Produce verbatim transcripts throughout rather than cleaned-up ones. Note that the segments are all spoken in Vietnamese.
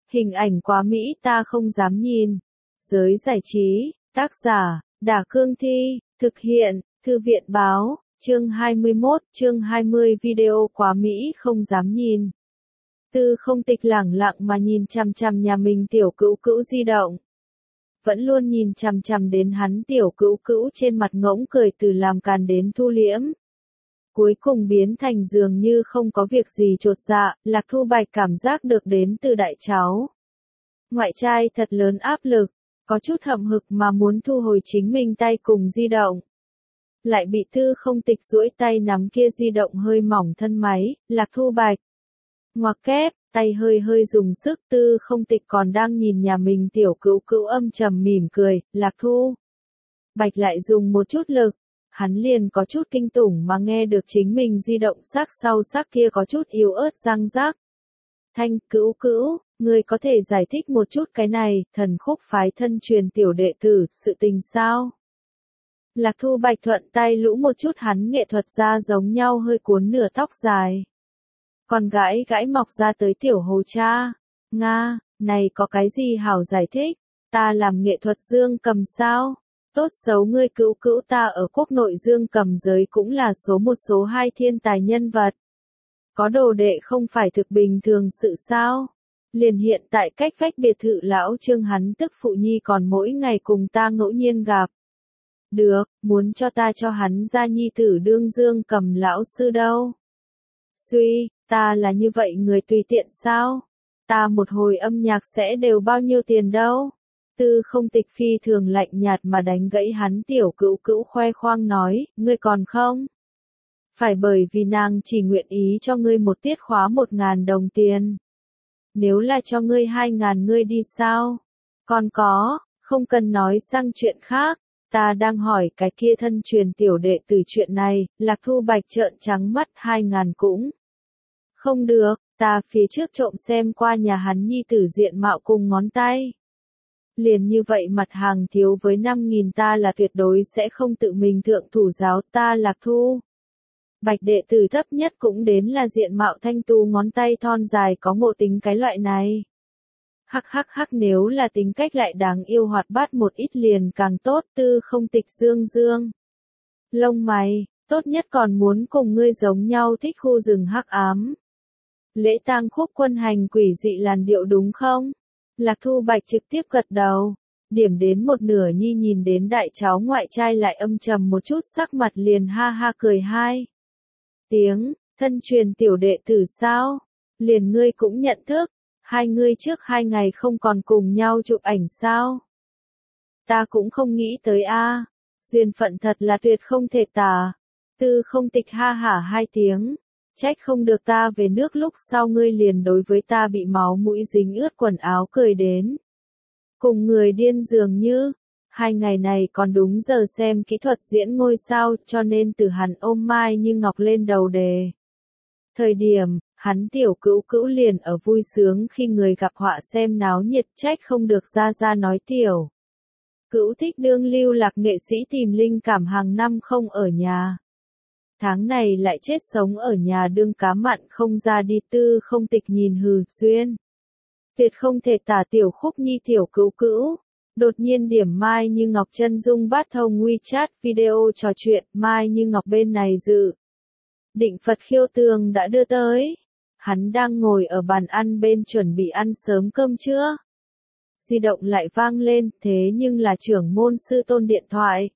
Hình ảnh quá mỹ ta không dám nhìn. Giới giải trí, tác giả, Đả Cương Thi, thực hiện, Thư viện báo, chương hai mươi mốt, chương hai mươi video quá mỹ không dám nhìn. Tư Không Tịch lẳng lặng mà nhìn chằm chằm nhà mình tiểu cữu cữu di động. Vẫn luôn nhìn chằm chằm đến hắn tiểu cữu cữu trên mặt ngỗng cười từ làm càn đến thu liễm. Cuối cùng biến thành dường như không có việc gì chột dạ, Lạc Thu Bạch cảm giác được đến từ đại cháu. Ngoại trai thật lớn áp lực, có chút hậm hực mà muốn thu hồi chính mình tay cùng di động. Lại bị Tư Không Tịch duỗi tay nắm kia di động hơi mỏng thân máy, Lạc Thu Bạch. Ngoặc kép, tay hơi hơi dùng sức Tư Không Tịch còn đang nhìn nhà mình tiểu cữu cữu âm trầm mỉm cười, Lạc Thu Bạch lại dùng một chút lực. Hắn liền có chút kinh tủng mà nghe được chính mình di động sắc sau sắc kia có chút yếu ớt răng rác. Thanh cữu cữu, người có thể giải thích một chút cái này, thần khúc phái thân truyền tiểu đệ tử, sự tình sao? Lạc Thu Bạch thuận tay lũ một chút hắn nghệ thuật ra giống nhau hơi cuốn nửa tóc dài. Còn gãi gãi mọc ra tới tiểu hồ cha. Nga, này có cái gì hảo giải thích? Ta làm nghệ thuật dương cầm sao? Tốt xấu ngươi cữu cữu ta ở quốc nội dương cầm giới cũng là số một số hai thiên tài nhân vật. Có đồ đệ không phải thực bình thường sự sao? Liền hiện tại cách vách biệt thự lão Trương hắn tức phụ nhi còn mỗi ngày cùng ta ngẫu nhiên gặp. Được, muốn cho ta cho hắn ra nhi tử đương dương cầm lão sư đâu. Suy, ta là như vậy người tùy tiện sao? Ta một hồi âm nhạc sẽ đều bao nhiêu tiền đâu? Tư Không Tịch phi thường lạnh nhạt mà đánh gãy hắn tiểu cữu cữu khoe khoang nói, ngươi còn không? Phải bởi vì nàng chỉ nguyện ý cho ngươi một tiết khóa một ngàn đồng tiền. Nếu là cho ngươi hai ngàn ngươi đi sao? Còn có, không cần nói sang chuyện khác, ta đang hỏi cái kia thân truyền tiểu đệ từ chuyện này, Lạc Thu Bạch trợn trắng mắt hai ngàn cũng. Không được, ta phía trước trộm xem qua nhà hắn nhi tử diện mạo cùng ngón tay. Liền như vậy mặt hàng thiếu với năm nghìn ta là tuyệt đối sẽ không tự mình thượng thủ giáo ta Lạc Thu Bạch đệ tử thấp nhất cũng đến là diện mạo thanh tú ngón tay thon dài có ngộ tính cái loại này. Hắc hắc hắc nếu là tính cách lại đáng yêu hoạt bát một ít liền càng tốt. Tư Không Tịch dương dương lông mày, tốt nhất còn muốn cùng ngươi giống nhau thích khu rừng hắc ám. Lễ tang khúc quân hành quỷ dị làn điệu đúng không? Lạc Thu Bạch trực tiếp gật đầu, điểm đến một nửa nhi nhìn đến đại cháu ngoại trai lại âm trầm một chút sắc mặt liền ha ha cười hai tiếng, thân truyền tiểu đệ tử sao? Liền ngươi cũng nhận thức, hai ngươi trước hai ngày không còn cùng nhau chụp ảnh sao? Ta cũng không nghĩ tới a, duyên phận thật là tuyệt không thể tả. Tư Không Tịch ha hả hai tiếng. Trách không được ta về nước lúc sau ngươi liền đối với ta bị máu mũi dính ướt quần áo cười đến. Cùng người điên dường như, hai ngày này còn đúng giờ xem kỹ thuật diễn ngôi sao cho nên từ hắn ôm Mai Như Ngọc lên đầu đề. Thời điểm, hắn tiểu cữu cữu liền ở vui sướng khi người gặp họa xem náo nhiệt trách không được ra ra nói tiểu. Cữu thích đương lưu lạc nghệ sĩ tìm linh cảm hàng năm không ở nhà. Tháng này lại chết sống ở nhà đương cá mặn không ra đi. Tư Không Tịch nhìn hừ, duyên. Tuyệt không thể tả tiểu khúc nhi tiểu cữu cữu. Đột nhiên điểm Mai Như Ngọc chân dung bắt thông WeChat video trò chuyện, Mai Như Ngọc bên này dự. Định Phật khiêu tường đã đưa tới. Hắn đang ngồi ở bàn ăn bên chuẩn bị ăn sớm cơm trưa. Di động lại vang lên, thế nhưng là trưởng môn sư tôn điện thoại.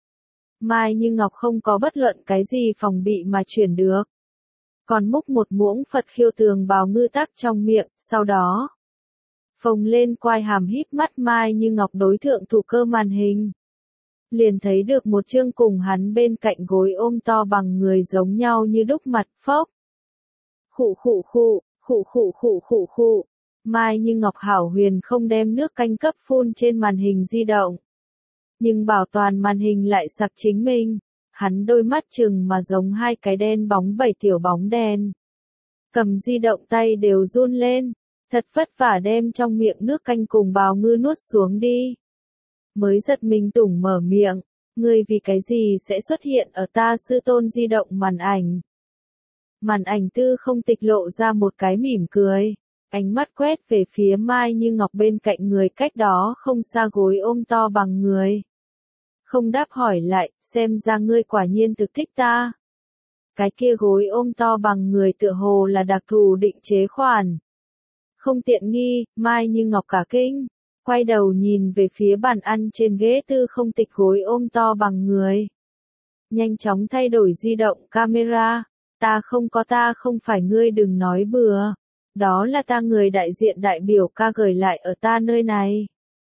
Mai Như Ngọc không có bất luận cái gì phòng bị mà chuyển được. Còn múc một muỗng Phật khiêu tường bào ngư tắc trong miệng, sau đó phồng lên quai hàm híp mắt Mai Như Ngọc đối thượng thủ cơ màn hình. Liền thấy được một chương cùng hắn bên cạnh gối ôm to bằng người giống nhau như đúc mặt phốc. Khụ khụ khụ, khụ khụ khụ khụ khụ. Mai Như Ngọc hảo huyền không đem nước canh cấp phun trên màn hình di động. Nhưng bảo toàn màn hình lại sặc chính mình, hắn đôi mắt chừng mà giống hai cái đen bóng bảy tiểu bóng đen. Cầm di động tay đều run lên, thật vất vả đem trong miệng nước canh cùng bào ngư nuốt xuống đi. Mới giật mình tủng mở miệng, ngươi vì cái gì sẽ xuất hiện ở ta sư tôn di động màn ảnh. Màn ảnh Tư Không Tịch lộ ra một cái mỉm cười, ánh mắt quét về phía Mai Như Ngọc bên cạnh người cách đó không xa gối ôm to bằng người. Không đáp hỏi lại, xem ra ngươi quả nhiên thực thích ta. Cái kia gối ôm to bằng người tựa hồ là đặc thù định chế khoản. Không tiện nghi, Mai Như Ngọc cả kinh, quay đầu nhìn về phía bàn ăn trên ghế Tư Không Tịch gối ôm to bằng người. Nhanh chóng thay đổi di động camera, ta không có ta không phải ngươi đừng nói bừa. Đó là ta người đại diện đại biểu ca gửi lại ở ta nơi này.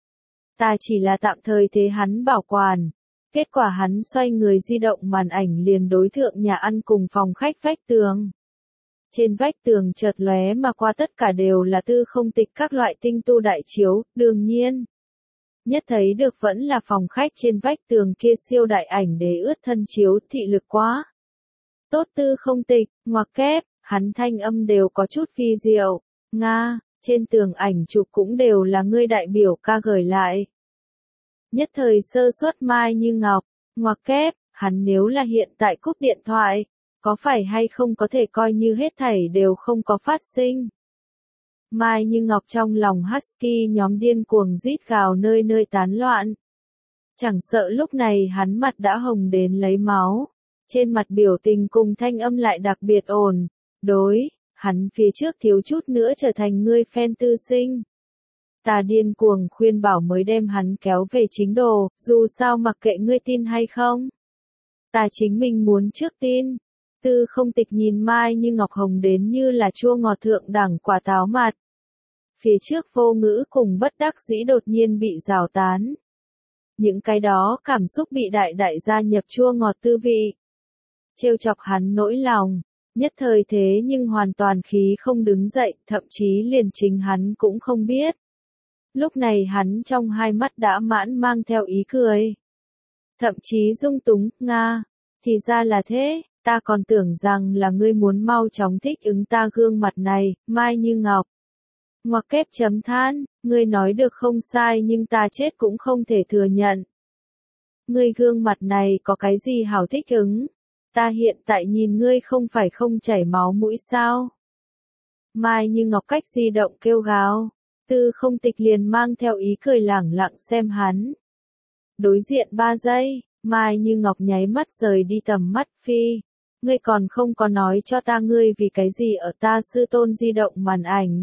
Ta chỉ là tạm thời thế hắn bảo quản. Kết quả hắn xoay người di động màn ảnh liền đối thượng nhà ăn cùng phòng khách vách tường. Trên vách tường chợt lóe mà qua tất cả đều là Tư Không Tịch các loại tinh tu đại chiếu, đương nhiên. Nhất thấy được vẫn là phòng khách trên vách tường kia siêu đại ảnh để ướt thân chiếu, thị lực quá. Tốt Tư Không Tịch, ngoặc kép, hắn thanh âm đều có chút phi diệu. Nga, trên tường ảnh chụp cũng đều là ngươi đại biểu ca gửi lại. Nhất thời sơ suất Mai Như Ngọc, ngoặc kép, hắn nếu là hiện tại cúp điện thoại, có phải hay không có thể coi như hết thảy đều không có phát sinh. Mai Như Ngọc trong lòng husky nhóm điên cuồng rít gào nơi nơi tán loạn. Chẳng sợ lúc này hắn mặt đã hồng đến lấy máu, trên mặt biểu tình cùng thanh âm lại đặc biệt ổn, đối, hắn phía trước thiếu chút nữa trở thành ngươi fan tư sinh. Ta điên cuồng khuyên bảo mới đem hắn kéo về chính đồ, dù sao mặc kệ ngươi tin hay không. Ta chính mình muốn trước tin. Tư Không Tịch nhìn Mai Như Ngọc hồng đến như là chua ngọt thượng đẳng quả táo mặt. Phía trước vô ngữ cùng bất đắc dĩ đột nhiên bị rào tán. Những cái đó cảm xúc bị đại đại gia nhập chua ngọt tư vị. Trêu chọc hắn nỗi lòng, nhất thời thế nhưng hoàn toàn khí không đứng dậy, thậm chí liền chính hắn cũng không biết. Lúc này hắn trong hai mắt đã mãn mang theo ý cười. Thậm chí dung túng, Nga, thì ra là thế, ta còn tưởng rằng là ngươi muốn mau chóng thích ứng ta gương mặt này, Mai Như Ngọc. Ngoặc kép chấm than, ngươi nói được không sai nhưng ta chết cũng không thể thừa nhận. Ngươi gương mặt này có cái gì hảo thích ứng? Ta hiện tại nhìn ngươi không phải không chảy máu mũi sao? Mai Như Ngọc cách di động kêu gào. Tư Không Tịch liền mang theo ý cười lẳng lặng xem hắn. Đối diện ba giây, Mai Như Ngọc nháy mắt rời đi tầm mắt phi. Ngươi còn không có nói cho ta ngươi vì cái gì ở ta sư tôn di động màn ảnh.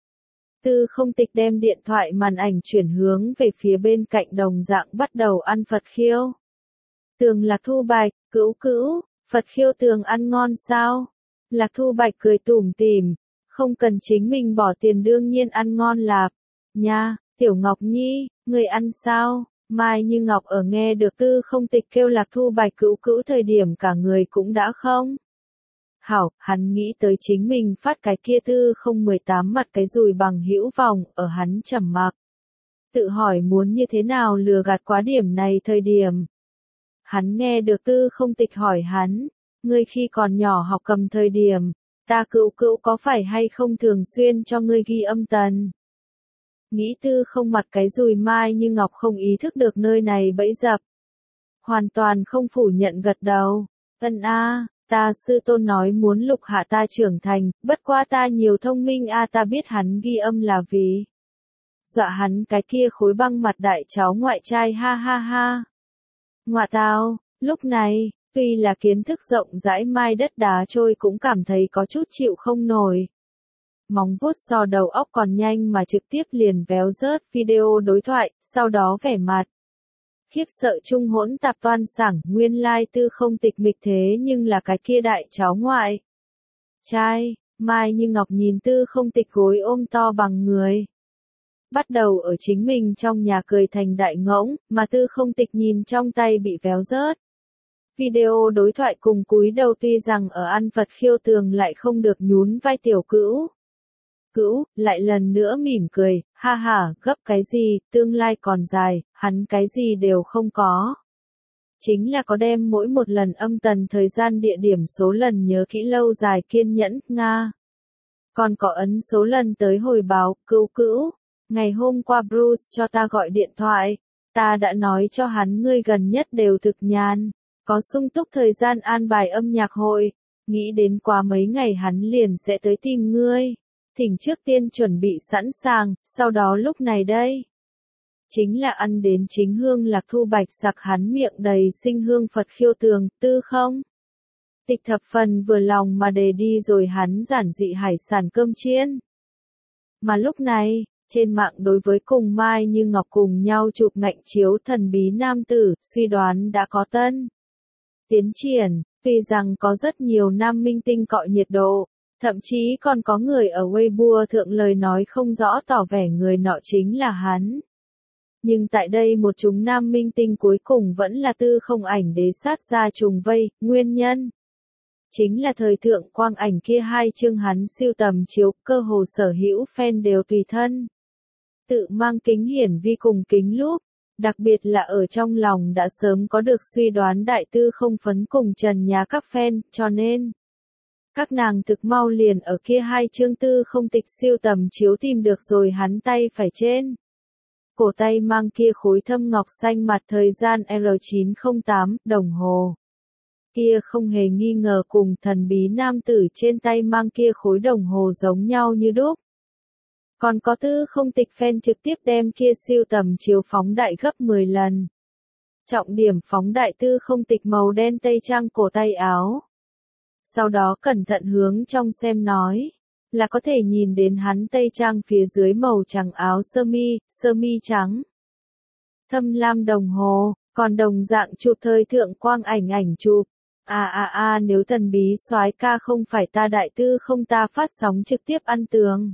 Tư Không Tịch đem điện thoại màn ảnh chuyển hướng về phía bên cạnh đồng dạng bắt đầu ăn Phật khiêu. Tường Lạc Thu Bạch, cữu cữu, Phật khiêu tường ăn ngon sao? Lạc Thu Bạch cười tủm tỉm. Không cần chính mình bỏ tiền đương nhiên ăn ngon lạp. Nha, Tiểu Ngọc Nhi, người ăn sao? Mai Như Ngọc ở nghe được Tư Không Tịch kêu Lạc Thu Bạch cữu cữu thời điểm cả người cũng đã không. Hảo, hắn nghĩ tới chính mình phát cái kia Tư Không mười tám mặt cái dùi bằng hữu vòng, ở hắn trầm mặc. Tự hỏi muốn như thế nào lừa gạt quá điểm này thời điểm. Hắn nghe được Tư Không Tịch hỏi hắn, ngươi khi còn nhỏ học cầm thời điểm. Ta cữu cữu có phải hay không thường xuyên cho ngươi ghi âm tần? Nghĩ Tư Không mặt cái dùi Mai Như Ngọc không ý thức được nơi này bẫy dập. Hoàn toàn không phủ nhận gật đầu. Ân a, ta sư tôn nói muốn lục hạ ta trưởng thành, bất qua ta nhiều thông minh a ta biết hắn ghi âm là vì. Dọa hắn cái kia khối băng mặt đại cháu ngoại trai ha ha ha. Ngoạ tao, lúc này. Tuy là kiến thức rộng rãi mai đất đá trôi cũng cảm thấy có chút chịu không nổi. Móng vuốt so đầu óc còn nhanh mà trực tiếp liền véo rớt video đối thoại, sau đó vẻ mặt. Khiếp sợ chung hỗn tạp toan sảng, nguyên lai Tư Không Tịch mịch thế nhưng là cái kia đại cháu ngoại. Trai, Mai Như Ngọc nhìn Tư Không Tịch gối ôm to bằng người. Bắt đầu ở chính mình trong nhà cười thành đại ngỗng, mà Tư Không Tịch nhìn trong tay bị véo rớt. Video đối thoại cùng cúi đầu tuy rằng ở ăn Phật khiêu tường lại không được nhún vai tiểu cữu. Cữu, lại lần nữa mỉm cười, ha ha, gấp cái gì, tương lai còn dài, hắn cái gì đều không có. Chính là có đem mỗi một lần âm tần thời gian địa điểm số lần nhớ kỹ lâu dài kiên nhẫn, Nga. Còn có ấn số lần tới hồi báo, cữu cữu. Ngày hôm qua Bruce cho ta gọi điện thoại, ta đã nói cho hắn ngươi gần nhất đều thực nhàn. Có sung túc thời gian an bài âm nhạc hội, nghĩ đến qua mấy ngày hắn liền sẽ tới tìm ngươi. Thỉnh trước tiên chuẩn bị sẵn sàng, sau đó lúc này đây. Chính là ăn đến chính hương lạc thu bạch sặc hắn miệng đầy sinh hương Phật khiêu tường, tư không? Tịch thập phần vừa lòng mà đề đi rồi hắn giản dị hải sản cơm chiên. Mà lúc này, trên mạng đối với cùng Mai Như Ngọc cùng nhau chụp ngạnh chiếu thần bí nam tử, suy đoán đã có tân tiến triển, tuy rằng có rất nhiều nam minh tinh cọ nhiệt độ, thậm chí còn có người ở Weibo thượng lời nói không rõ tỏ vẻ người nọ chính là hắn. Nhưng tại đây một chúng nam minh tinh cuối cùng vẫn là tư không ảnh đế sát ra trùng vây, nguyên nhân chính là thời thượng quang ảnh kia hai chương hắn siêu tầm chiếu, cơ hồ sở hữu fan đều tùy thân tự mang kính hiển vi cùng kính lúp, đặc biệt là ở trong lòng đã sớm có được suy đoán đại tư không phấn cùng trần nhà các fan, cho nên các nàng thực mau liền ở kia hai chương tư không tịch siêu tầm chiếu tìm được rồi hắn tay phải trên cổ tay mang kia khối thâm ngọc xanh mặt thời gian R chín không tám đồng hồ. Kia không hề nghi ngờ cùng thần bí nam tử trên tay mang kia khối đồng hồ giống nhau như đúc. Còn có tư không tịch fan trực tiếp đem kia siêu tầm chiếu phóng đại gấp mười lần. Trọng điểm phóng đại tư không tịch màu đen tây trang cổ tay áo. Sau đó cẩn thận hướng trong xem nói, là có thể nhìn đến hắn tây trang phía dưới màu trắng áo sơ mi, sơ mi trắng. Thâm lam đồng hồ, còn đồng dạng chụp thời thượng quang ảnh ảnh chụp. À à à nếu thần bí soái ca không phải ta đại tư không ta phát sóng trực tiếp ăn tường.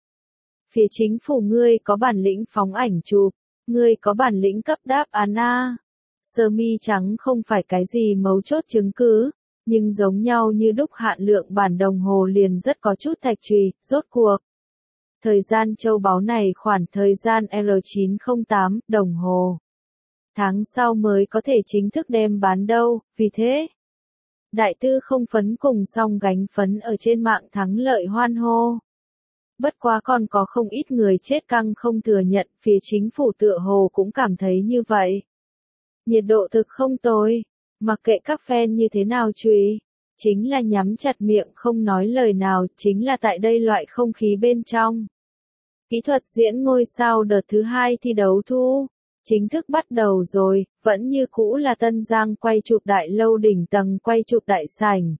Phía chính phủ ngươi có bản lĩnh phóng ảnh chụp, ngươi có bản lĩnh cấp đáp án a. Sơ mi trắng không phải cái gì mấu chốt chứng cứ, nhưng giống nhau như đúc hạn lượng bản đồng hồ liền rất có chút thạch trùy, rốt cuộc. Thời gian châu báu này khoản thời gian R chín không tám đồng hồ. Tháng sau mới có thể chính thức đem bán đâu, vì thế. Đại tư không phấn cùng song gánh phấn ở trên mạng thắng lợi hoan hô. Bất quá còn có không ít người chết căng không thừa nhận, phía chính phủ tựa hồ cũng cảm thấy như vậy. Nhiệt độ thực không tồi, mặc kệ các fan như thế nào chùy, chính là nhắm chặt miệng không nói lời nào, chính là tại đây loại không khí bên trong. Kỹ thuật diễn ngôi sao đợt thứ hai thi đấu thu, chính thức bắt đầu rồi, vẫn như cũ là Tân Giang quay chụp đại lâu đỉnh tầng quay chụp đại sảnh.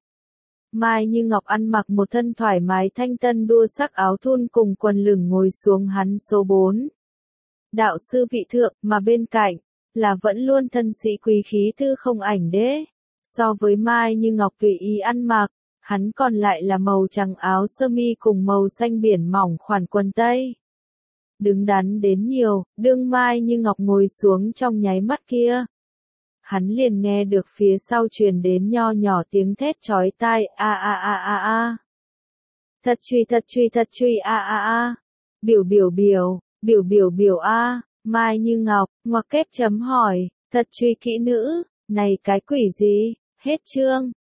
Mai Như Ngọc ăn mặc một thân thoải mái thanh tân đua sắc áo thun cùng quần lửng ngồi xuống hắn số bốn. Đạo sư vị thượng, mà bên cạnh, là vẫn luôn thân sĩ quý khí tư không ảnh đế. So với Mai Như Ngọc tùy ý ăn mặc, hắn còn lại là màu trắng áo sơ mi cùng màu xanh biển mỏng khoản quần tây. Đứng đắn đến nhiều, đương Mai Như Ngọc ngồi xuống trong nháy mắt kia. Hắn liền nghe được phía sau truyền đến nho nhỏ tiếng thét chói tai, a a a a a. Thật truy thật truy thật truy a a a. Biểu biểu biểu, biểu biểu biểu a, Mai Như Ngọc, ngoặc kép chấm hỏi, thật truy kỹ nữ, này cái quỷ gì, hết chương.